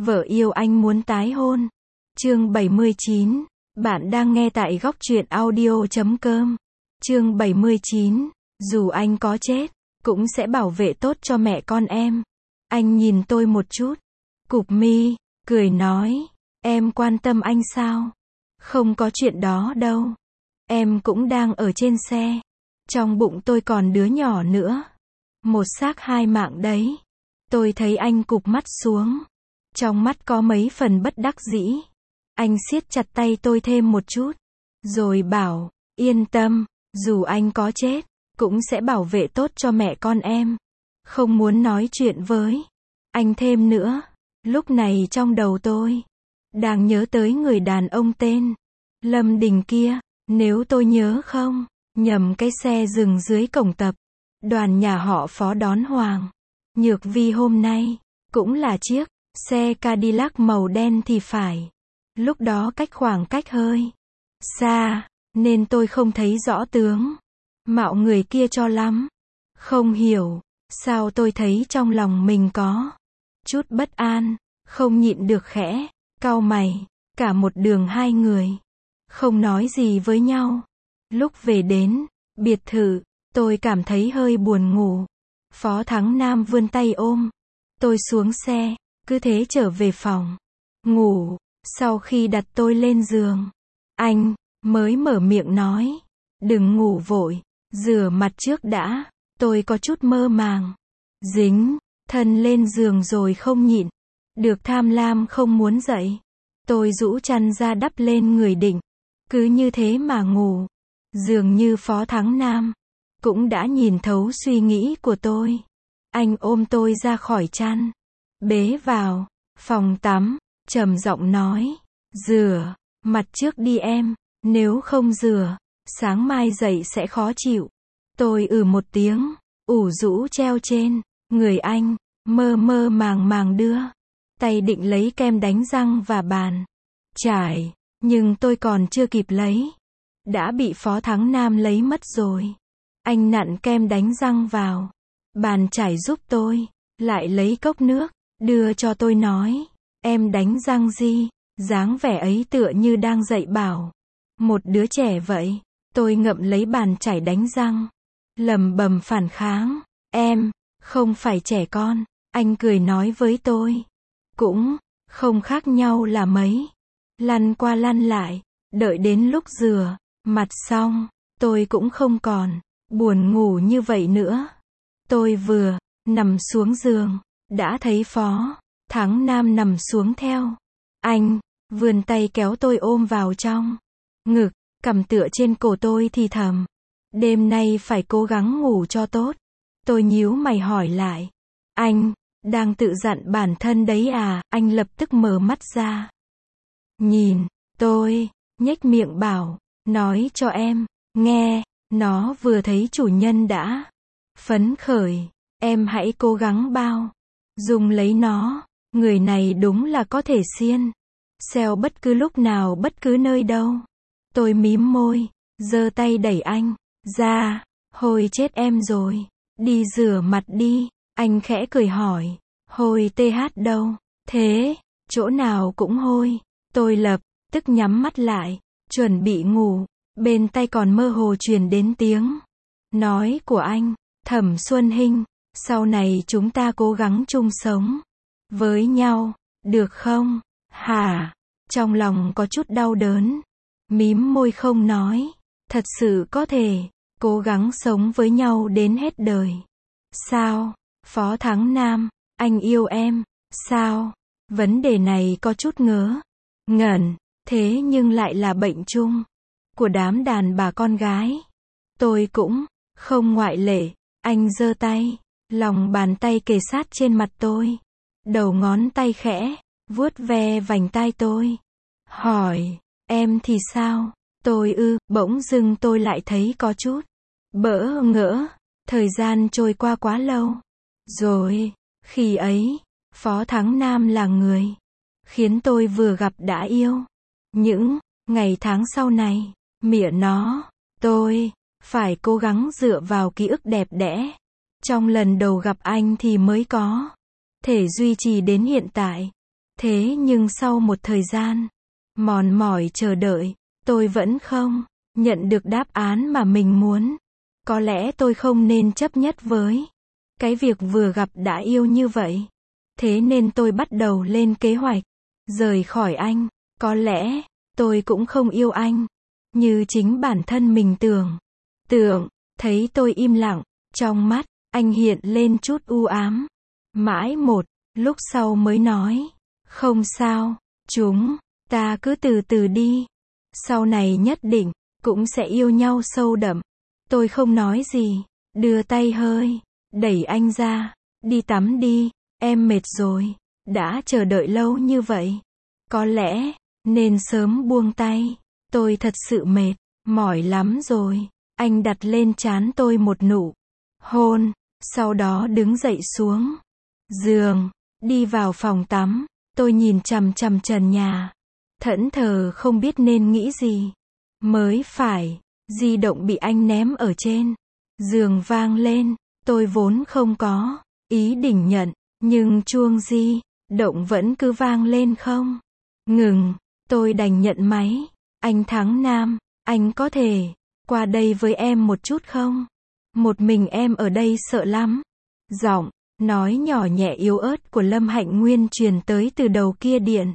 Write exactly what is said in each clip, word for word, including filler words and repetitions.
Vợ yêu anh muốn tái hôn. Chương bảy mươi chín. Bạn đang nghe tại góc truyện audio chấm com. Chương bảy mươi chín. Dù anh có chết, cũng sẽ bảo vệ tốt cho mẹ con em. Anh nhìn tôi một chút, cụp mi, cười nói, em quan tâm anh sao? Không có chuyện đó đâu. Em cũng đang ở trên xe. Trong bụng tôi còn đứa nhỏ nữa. Một xác hai mạng đấy. Tôi thấy anh cụp mắt xuống. Trong mắt có mấy phần bất đắc dĩ. Anh siết chặt tay tôi thêm một chút. Rồi bảo, yên tâm, dù anh có chết, cũng sẽ bảo vệ tốt cho mẹ con em. Không muốn nói chuyện với anh thêm nữa. Lúc này trong đầu tôi đang nhớ tới người đàn ông tên Lâm Đình kia. Nếu tôi nhớ không nhầm, cái xe dừng dưới cổng tập đoàn nhà họ Phó đón Hoàng Nhược Vi hôm nay cũng là chiếc xe Cadillac màu đen thì phải. Lúc đó cách khoảng cách hơi xa, nên tôi không thấy rõ tướng mạo người kia cho lắm. Không hiểu sao tôi thấy trong lòng mình có chút bất an, không nhịn được khẽ cau mày. Cả một đường hai người không nói gì với nhau. Lúc về đến biệt thự, tôi cảm thấy hơi buồn ngủ. Phó Thắng Nam vươn tay ôm tôi xuống xe, cứ thế trở về phòng ngủ. Sau khi đặt tôi lên giường, anh mới mở miệng nói, đừng ngủ vội, rửa mặt trước đã. Tôi có chút mơ màng, dính thân lên giường rồi không nhịn được tham lam không muốn dậy. Tôi rũ chăn ra đắp lên người định cứ như thế mà ngủ. Dường như Phó Thắng Nam cũng đã nhìn thấu suy nghĩ của tôi. Anh ôm tôi ra khỏi chăn, bế vào phòng tắm, trầm giọng nói, rửa mặt trước đi em, nếu không rửa, sáng mai dậy sẽ khó chịu. Tôi ừ một tiếng, ủ rũ treo trên người anh, mơ mơ màng màng đưa tay định lấy kem đánh răng và bàn chải, nhưng tôi còn chưa kịp lấy, đã bị Phó Thắng Nam lấy mất rồi. Anh nặn kem đánh răng vào bàn chải giúp tôi, lại lấy cốc nước đưa cho tôi nói, em đánh răng gì? Dáng vẻ ấy tựa như đang dạy bảo một đứa trẻ vậy. Tôi ngậm lấy bàn chải đánh răng, lầm bầm phản kháng, em không phải trẻ con. Anh cười nói với tôi, cũng không khác nhau là mấy. Lăn qua lăn lại, đợi đến lúc rửa mặt xong, tôi cũng không còn buồn ngủ như vậy nữa. Tôi vừa nằm xuống giường, đã thấy Phó Thắng Nam nằm xuống theo. Anh vươn tay kéo tôi ôm vào trong ngực, cằm tựa trên cổ tôi thì thầm, đêm nay phải cố gắng ngủ cho tốt. Tôi nhíu mày hỏi lại, anh đang tự dặn bản thân đấy à? Anh lập tức mở mắt ra, nhìn tôi, nhếch miệng bảo, nói cho em nghe, nó vừa thấy chủ nhân đã phấn khởi, em hãy cố gắng bao dung lấy nó. Người này đúng là có thể xiên xeo bất cứ lúc nào bất cứ nơi đâu. Tôi mím môi, giơ tay đẩy anh ra, hồi chết em rồi, đi rửa mặt đi. Anh khẽ cười hỏi, hôi th đâu? Thế, chỗ nào cũng hôi. Tôi lập tức nhắm mắt lại, chuẩn bị ngủ. Bên tai còn mơ hồ truyền đến tiếng nói của anh, Thẩm Xuân Hinh, sau này chúng ta cố gắng chung sống với nhau, được không? Hả? Trong lòng có chút đau đớn, mím môi không nói. Thật sự có thể cố gắng sống với nhau đến hết đời sao? Phó Thắng Nam, anh yêu em sao? Vấn đề này có chút ngớ ngẩn, thế nhưng lại là bệnh chung của đám đàn bà con gái. Tôi cũng không ngoại lệ. Anh giơ tay, lòng bàn tay kề sát trên mặt tôi, đầu ngón tay khẽ vuốt ve vành tai tôi, hỏi, em thì sao? Tôi ư, bỗng dưng tôi lại thấy có chút bỡ ngỡ. Thời gian trôi qua quá lâu rồi. Khi ấy, Phó Thắng Nam là người khiến tôi vừa gặp đã yêu. Những ngày tháng sau này, mỉa nó, tôi phải cố gắng dựa vào ký ức đẹp đẽ trong lần đầu gặp anh thì mới có thể duy trì đến hiện tại. Thế nhưng sau một thời gian, mòn mỏi chờ đợi, tôi vẫn không nhận được đáp án mà mình muốn. Có lẽ tôi không nên chấp nhất với cái việc vừa gặp đã yêu như vậy. Thế nên tôi bắt đầu lên kế hoạch rời khỏi anh. Có lẽ tôi cũng không yêu anh như chính bản thân mình tưởng. Tưởng, thấy tôi im lặng, trong mắt anh hiện lên chút u ám. Mãi một lúc sau mới nói, không sao, chúng ta cứ từ từ đi. Sau này nhất định cũng sẽ yêu nhau sâu đậm. Tôi không nói gì, đưa tay hơi đẩy anh ra, đi tắm đi, em mệt rồi, đã chờ đợi lâu như vậy. Có lẽ nên sớm buông tay, tôi thật sự mệt, mỏi lắm rồi. Anh đặt lên trán tôi một nụ hôn, sau đó đứng dậy xuống giường, đi vào phòng tắm. Tôi nhìn chằm chằm trần nhà, thẫn thờ không biết nên nghĩ gì. Mới phải, di động bị anh ném ở trên giường vang lên. Tôi vốn không có ý định nhận, nhưng chuông di động vẫn cứ vang lên không ngừng. Tôi đành nhận máy. Anh Thắng Nam, anh có thể qua đây với em một chút không? Một mình em ở đây sợ lắm. Giọng nói nhỏ nhẹ yếu ớt của Lâm Hạnh Nguyên truyền tới từ đầu kia điện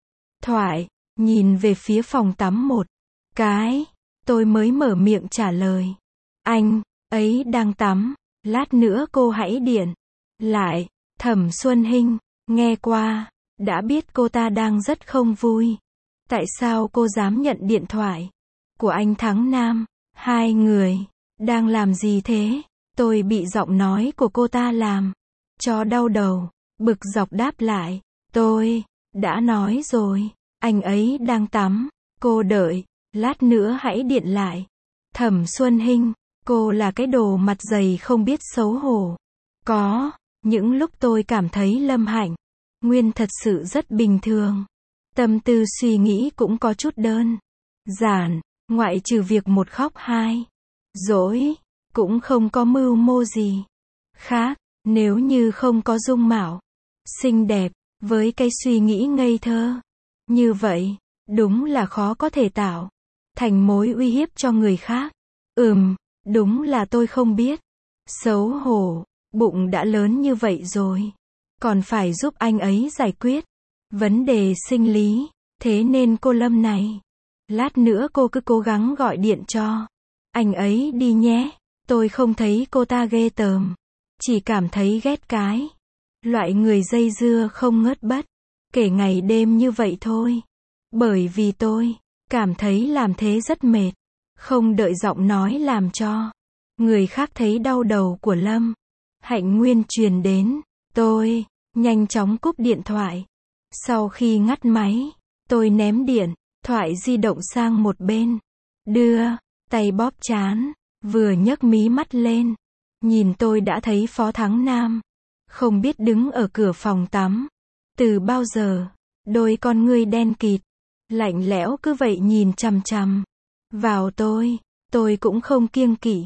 thoại. Nhìn về phía phòng tắm một cái, tôi mới mở miệng trả lời. Anh ấy đang tắm, lát nữa cô hãy điện lại. Thẩm Xuân Hinh, nghe qua, đã biết cô ta đang rất không vui. Tại sao cô dám nhận điện thoại của anh Thắng Nam? Hai người đang làm gì thế? Tôi bị giọng nói của cô ta làm cho đau đầu, bực dọc đáp lại. Tôi đã nói rồi, anh ấy đang tắm, cô đợi, lát nữa hãy điện lại. Thẩm Xuân Hinh, cô là cái đồ mặt dày không biết xấu hổ. Có những lúc tôi cảm thấy Lâm Hạnh Nguyên thật sự rất bình thường. Tâm tư suy nghĩ cũng có chút đơn giản, ngoại trừ việc một khóc hai dỗi, cũng không có mưu mô gì khác. Nếu như không có dung mạo xinh đẹp, với cái suy nghĩ ngây thơ như vậy, đúng là khó có thể tạo thành mối uy hiếp cho người khác. Ừm, đúng là tôi không biết xấu hổ, bụng đã lớn như vậy rồi, còn phải giúp anh ấy giải quyết vấn đề sinh lý. Thế nên cô Lâm này, lát nữa cô cứ cố gắng gọi điện cho anh ấy đi nhé. Tôi không thấy cô ta ghê tởm, chỉ cảm thấy ghét cái loại người dây dưa không ngớt bất kể ngày đêm như vậy thôi. Bởi vì tôi cảm thấy làm thế rất mệt. Không đợi giọng nói làm cho người khác thấy đau đầu của Lâm Hạnh Nguyên truyền đến, tôi nhanh chóng cúp điện thoại. Sau khi ngắt máy, tôi ném điện thoại di động sang một bên, đưa tay bóp trán, vừa nhấc mí mắt lên, nhìn tôi đã thấy Phó Thắng Nam không biết đứng ở cửa phòng tắm từ bao giờ. Đôi con ngươi đen kịt, lạnh lẽo cứ vậy nhìn chằm chằm vào tôi. Tôi cũng không kiêng kỵ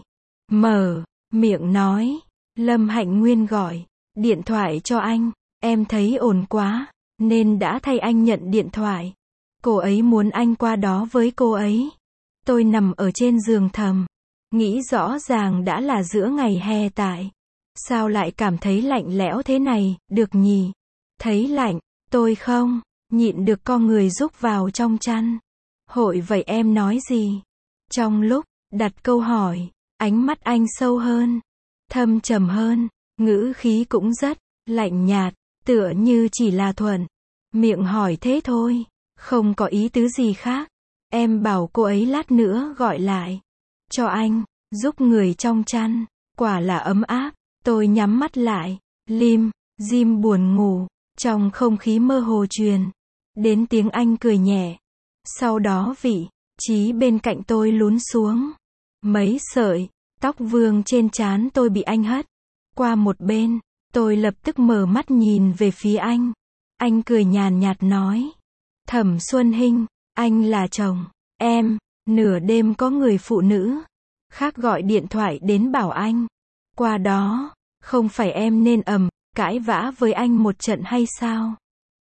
mở miệng nói, Lâm Hạnh Nguyên gọi điện thoại cho anh, em thấy ổn quá nên đã thay anh nhận điện thoại. Cô ấy muốn anh qua đó với cô ấy. Tôi nằm ở trên giường thầm, nghĩ rõ ràng đã là giữa ngày hè tại sao lại cảm thấy lạnh lẽo thế này được nhỉ? Thấy lạnh, tôi không nhịn được co người rúc vào trong chăn. Hội vậy em nói gì? Trong lúc đặt câu hỏi, ánh mắt anh sâu hơn, thâm trầm hơn, ngữ khí cũng rất lạnh nhạt, tựa như chỉ là thuận miệng hỏi thế thôi, không có ý tứ gì khác. Em bảo cô ấy lát nữa gọi lại cho anh, giúp người trong chăn, quả là ấm áp. Tôi nhắm mắt lại, lim dim buồn ngủ. Trong không khí mơ hồ truyền đến tiếng anh cười nhẹ. Sau đó vị trí bên cạnh tôi lún xuống, mấy sợi tóc vương trên trán tôi bị anh hất qua một bên. Tôi lập tức mở mắt nhìn về phía anh. Anh cười nhàn nhạt nói, Thẩm Xuân Hinh, anh là chồng em. Nửa đêm có người phụ nữ khác gọi điện thoại đến bảo anh qua đó, không phải em nên ầm cãi vã với anh một trận hay sao?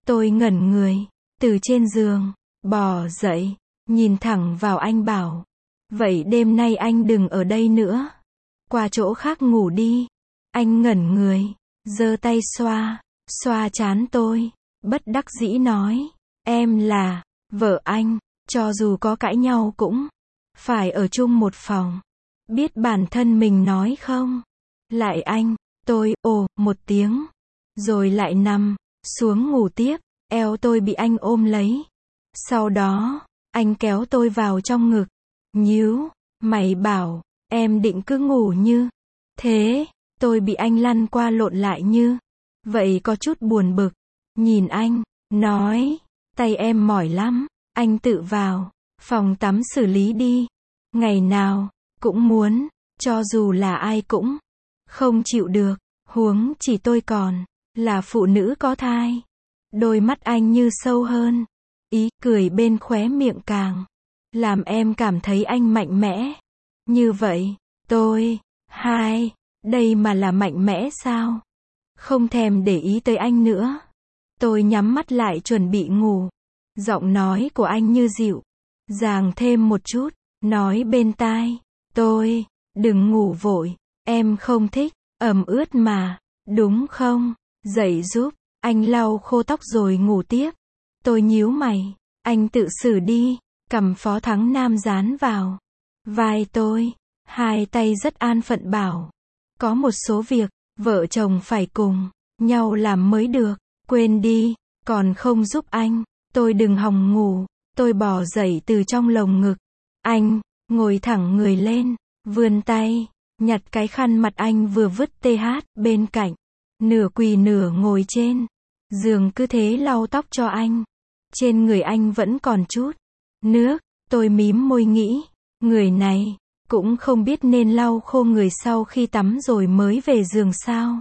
Tôi ngẩn người, từ trên giường, bò dậy, nhìn thẳng vào anh bảo. Vậy đêm nay anh đừng ở đây nữa. Qua chỗ khác ngủ đi. Anh ngẩn người, giơ tay xoa, xoa trán tôi, bất đắc dĩ nói. Em là, vợ anh, cho dù có cãi nhau cũng phải ở chung một phòng. Biết bản thân mình nói không? Lại anh, tôi, ồ, một tiếng. Rồi lại nằm xuống ngủ tiếp, eo tôi bị anh ôm lấy. Sau đó, anh kéo tôi vào trong ngực, nhíu mày bảo, em định cứ ngủ như thế. Tôi bị anh lăn qua lộn lại như vậy có chút buồn bực. Nhìn anh, nói, tay em mỏi lắm, anh tự vào phòng tắm xử lý đi. Ngày nào cũng muốn, cho dù là ai cũng không chịu được, huống chỉ tôi còn là phụ nữ có thai. Đôi mắt anh như sâu hơn, ý cười bên khóe miệng càng làm em cảm thấy anh mạnh mẽ. Như vậy, tôi, hai, đây mà là mạnh mẽ sao? Không thèm để ý tới anh nữa. Tôi nhắm mắt lại chuẩn bị ngủ. Giọng nói của anh như dịu dàng thêm một chút, nói bên tai tôi, đừng ngủ vội, em không thích ẩm ướt mà, đúng không? Dậy giúp anh lau khô tóc rồi ngủ tiếp. Tôi nhíu mày, anh tự xử đi. Cầm Phó Thắng Nam dán vào vai tôi, hai tay rất an phận bảo, có một số việc vợ chồng phải cùng nhau làm mới được. Quên đi, còn không giúp anh, tôi đừng hòng ngủ. Tôi bò dậy từ trong lồng ngực anh, ngồi thẳng người lên, vươn tay nhặt cái khăn mặt anh vừa vứt th bên cạnh, nửa quỳ nửa ngồi trên giường cứ thế lau tóc cho anh. Trên người anh vẫn còn chút nước. Tôi mím môi nghĩ, người này cũng không biết nên lau khô người sau khi tắm rồi mới về giường sao.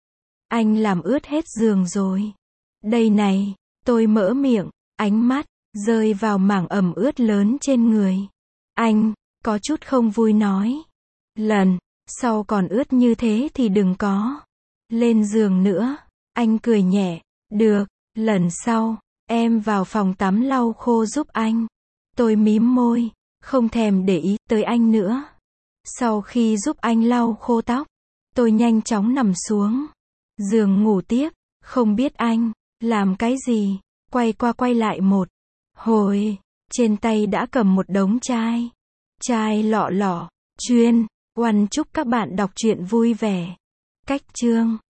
Anh làm ướt hết giường rồi. Đây này, tôi mở miệng, ánh mắt rơi vào mảng ẩm ướt lớn trên người anh, có chút không vui nói. Lần sau còn ướt như thế thì đừng có lên giường nữa. Anh cười nhẹ, được, lần sau em vào phòng tắm lau khô giúp anh. Tôi mím môi, không thèm để ý tới anh nữa. Sau khi giúp anh lau khô tóc, tôi nhanh chóng nằm xuống giường ngủ tiếp. Không biết anh làm cái gì, quay qua quay lại một hồi, trên tay đã cầm một đống chai chai lọ lọ chuyên oăn. Chúc các bạn đọc truyện vui vẻ. Cách chương